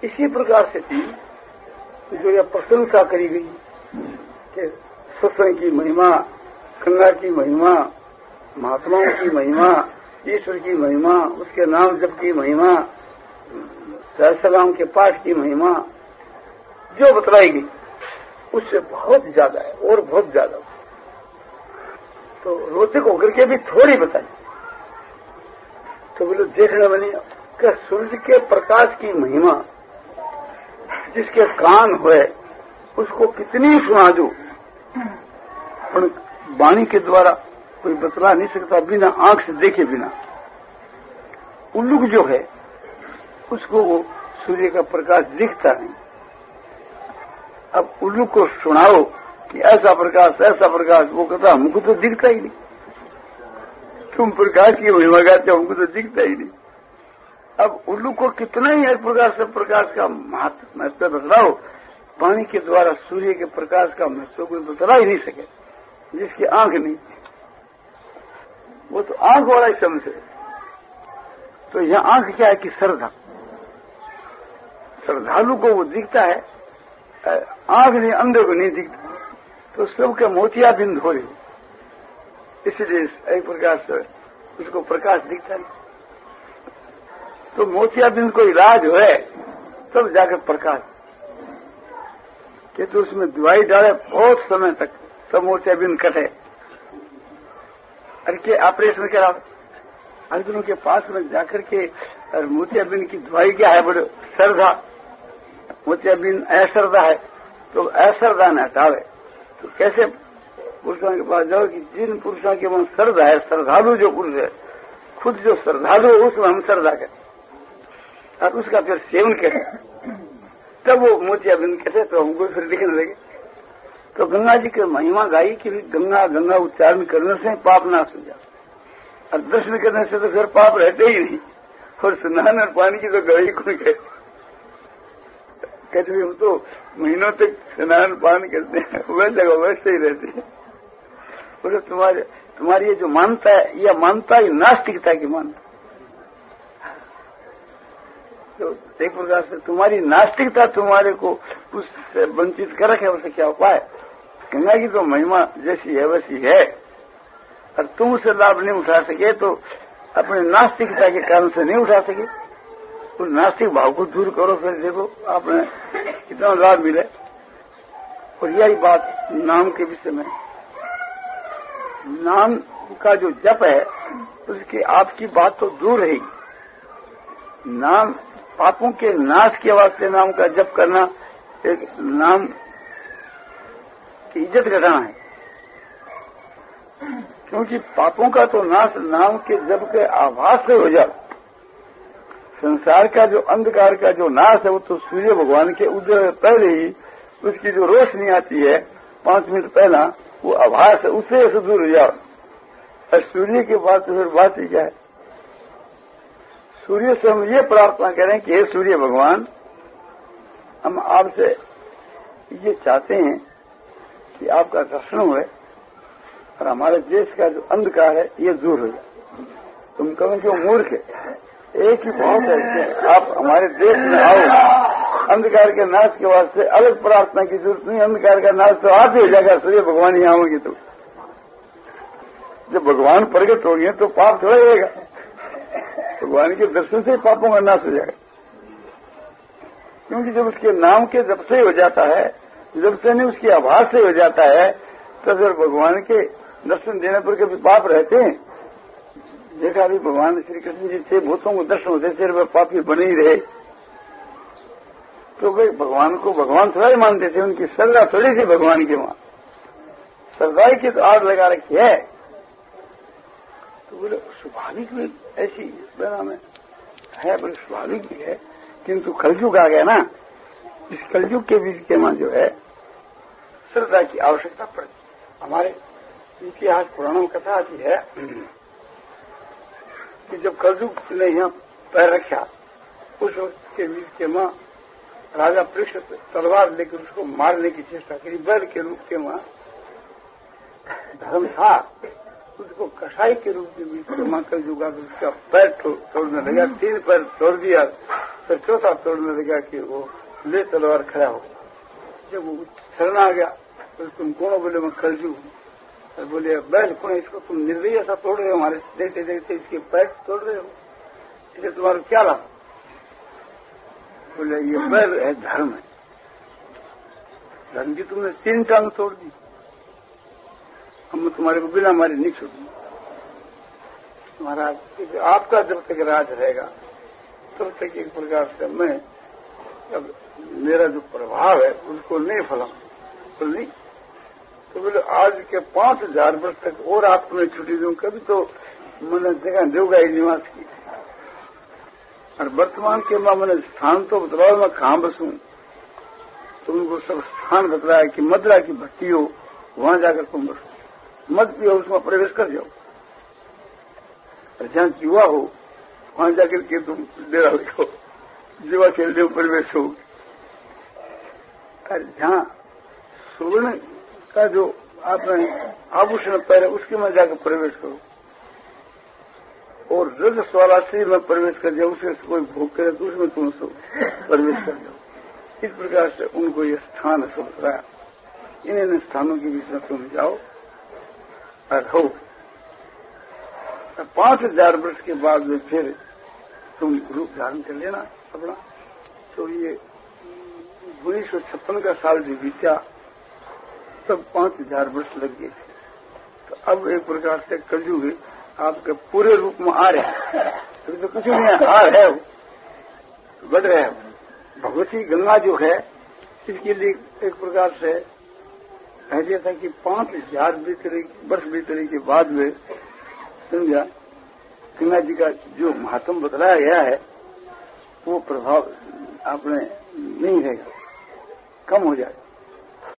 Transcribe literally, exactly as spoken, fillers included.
इसी प्रकार से थी जो यह प्रशंसा करी गई कि सत्संग की महिमा, गंगा की महिमा, महात्माओं की महिमा, ईश्वर की महिमा, उसके नाम जप की महिमा, सहस्रनाम के पाठ की महिमा जो बतलाई गई उससे बहुत ज्यादा है और बहुत ज्यादा। तो रोचक होकर के भी थोड़ी बताई तो बोले देखने वाली कि सूर्य के प्रकाश की महिमा जिसके कान हुए उसको कितनी सुना दो, पर वाणी के द्वारा कोई बतला नहीं सकता बिना आंख से देखे बिना। उल्लूक जो है उसको वो सूर्य का प्रकाश दिखता नहीं। अब उल्लू को सुनाओ कि ऐसा प्रकाश ऐसा प्रकाश, वो कहता हमको तो दिखता ही नहीं। तुम प्रकाश की महिमा गाते हो, हमको तो दिखता ही नहीं। अब उल्लू को कितना ही एक प्रकार से प्रकाश का महत्व महत्व बतलाओ, पानी के द्वारा सूर्य के प्रकाश का महत्व कोई बतला ही नहीं सके जिसकी आंख नहीं, वो तो आंख वाला ही समझे। तो यहाँ आंख क्या है कि श्रद्धा, श्रद्धालु को वो दिखता है, आंख नहीं, अंधे को नहीं दिखता। तो सबके मोतियाबिंद हो रही, इसलिए एक प्रकार से उसको प्रकाश दिखता नहीं। तो मोतियाबिंद को इलाज है तब जाकर प्रकाश कि तो उसमें दवाई डाले बहुत समय तक तब मोतियाबिंद कटे। अरे के ऑपरेशन करा, अर्जुनों के पास में जाकर के मोतियाबिंद की दवाई क्या है, बड़े श्रद्धा, मोतियाबिंद अश्रद्धा है तो अश्रद्धा न हटावे। तो कैसे पुरुषों के पास जाओ कि जिन पुरुषों के मन श्रद्धा है, श्रद्धालु जो पुरुष है, खुद जो श्रद्धालु है उसमें हम श्रद्धा करें और उसका फिर सेवन करें, तब वो मोतियाबिंद कहते तो हमको फिर दिखने लगे। तो गंगा जी की महिमा गाई कि गंगा गंगा उच्चारण करने से पाप नाश हो जाता, और दर्शन करने से तो फिर पाप रहते ही नहीं। और स्नान और पानी की तो गई कोई कहते कहते हम तो महीनों तक स्नान पान करते हैं, वह जगह वैसे ही रहते हैं। बोले तुम्हारे तुम्हारी ये जो मानता है यह मानता ही नास्तिकता की मानता। तो एक प्रकार से तुम्हारी नास्तिकता तुम्हारे को उससे वंचित कर रखे, उसे क्या उपाय। गंगा की तो महिमा जैसी है वैसी है, और तुम उसे लाभ नहीं उठा सके तो अपने नास्तिकता के कारण से नहीं उठा सके। तो नास्तिक भाव को दूर करो, फिर देखो आपने कितना लाभ मिले। और यही बात नाम के विषय में, नाम का जो जप है उसकी आपकी बात तो दूर रहेगी। नाम पापों के नाश के वास्ते नाम का जप करना एक नाम की इज्जत घटाना है, क्योंकि पापों का तो नाश नाम के जप के आभास से हो जाता। संसार का जो अंधकार का जो नाश है वो तो सूर्य भगवान के उदय पहले ही उसकी जो रोशनी आती है पांच मिनट पहला, वो आभास है, उससे से दूर हो जाओ। और सूर्य के बाद तो फिर बात ही क्या है। सूर्य से हम ये प्रार्थना करें कि हे सूर्य भगवान, हम आपसे ये चाहते हैं कि आपका दर्शन हुए और हमारे देश का जो अंधकार है ये दूर हो जाए। तुम कहो कि वो मूर्ख है, एक ही बहुत है, आप हमारे देश में आओ। अंधकार के नाश के वास्ते अलग प्रार्थना की जरूरत नहीं, अंधकार का नाश तो आप ही हो जाएगा। सूर्य भगवान ही आओगे तो जब भगवान प्रकट होंगे तो पाप थोड़ा रहेगा, भगवान के दर्शन से पापों का नाश हो जाएगा। क्योंकि जब उसके नाम के जब से हो जाता है, जब से नहीं उसकी आभास से हो जाता है, तो फिर भगवान के दर्शन देने पर कभी पाप रहते हैं। देखा भी भगवान श्री कृष्ण जी से भूतों को दर्शन होते सिर में पापी बने ही रहे, तो वे भगवान को भगवान थोड़ा ही मानते थे, उनकी श्रद्धा थोड़ी सी भगवान की वहां श्रद्धा की तो आड़ लगा रखी है। तो बोले स्वाभाविक भी ऐसी बना में है, बोले स्वाभाविक भी है, किंतु कलयुग आ गया ना, इस कलयुग के बीच के मां जो है श्रद्धा की आवश्यकता पड़ती। हमारे इतिहास पुराणों में कथा आती है कि जब कलयुग ने यहाँ पैर रखा उस वक्त के बीच के मां राजा परीक्षित तलवार लेकर उसको मारने की चेष्टा करी। बैल के रूप के मां धर्म था, उसको कसाई के रूप में बीच के मां कलयुग आ उसका पैर तोड़ने लगा, तीन पैर तोड़ दिया फिर चौथा तोड़ने लगा कि वो ले तलवार खड़ा हो। जब वो शरण आ गया तो तुम कौन? बोले मैं कलजू हूं। बोले बैल कौन? इसको तुम निर्दयी ऐसा तोड़ रहे हो, हमारे देखते देखते इसके पैर तोड़ रहे हो, इसे तुम्हारा क्या लाभ? बोले ये बैल है, धर्म है, धर्म की तुमने तीन टांग तोड़ दी, हम तुम्हारे को बिना मारे नहीं छोड़ेंगे। महाराज आपका जब तक राज रहेगा तब तक एक प्रकार से मैं अब मेरा जो प्रभाव है उसको नहीं फलाऊं, तो नहीं। तो बोले आज के पांच हजार वर्ष तक और आप तुम्हें छुट्टी दूं, कभी तो मैंने जगह देगा ही निवास की। और वर्तमान के मां मैंने स्थान तो बतलाओ, मैं कहां बसूं? तो उनको सब स्थान बतलाया कि मदरा की भट्टी हो, वहां जाकर तुम बसो, मत पियो, उसमें प्रवेश कर जाओ। और जहां जुआ हो वहां जाकर के तुम डेरा लिखो, जुआ खेलने में प्रवेश हो। और जहां सुवर्ण का जो आपने आभूषण पहने उसके में जाकर प्रवेश करो, और रजस वाला शरीर में प्रवेश कर जाओ, उसे कोई भोग करे तो उसमें तुम सब प्रवेश कर जाओ। इस प्रकार से उनको ये स्थान सब बताया। इन इन स्थानों के बीच में तुम जाओ और रहो। पांच हजार वर्ष के बाद में फिर तुम रूप धारण कर लेना अपना। तो ये उन्नीस सौ छप्पन का साल जो बीता तब पांच हजार वर्ष लग गए थे। तो अब एक प्रकार से कलयुग आपके पूरे रूप में आ रहा है, तो, तो कुछ नहीं आ रहा है, बढ़ रहा है। भगवती गंगा जो है इसके लिए एक प्रकार से ऐसा था कि पांच हजार वर्ष बीतने के बाद में समझा गंगा जी का जो महात्म बतलाया गया है वो प्रभाव आपने नहीं रहेगा, कम हो जाए।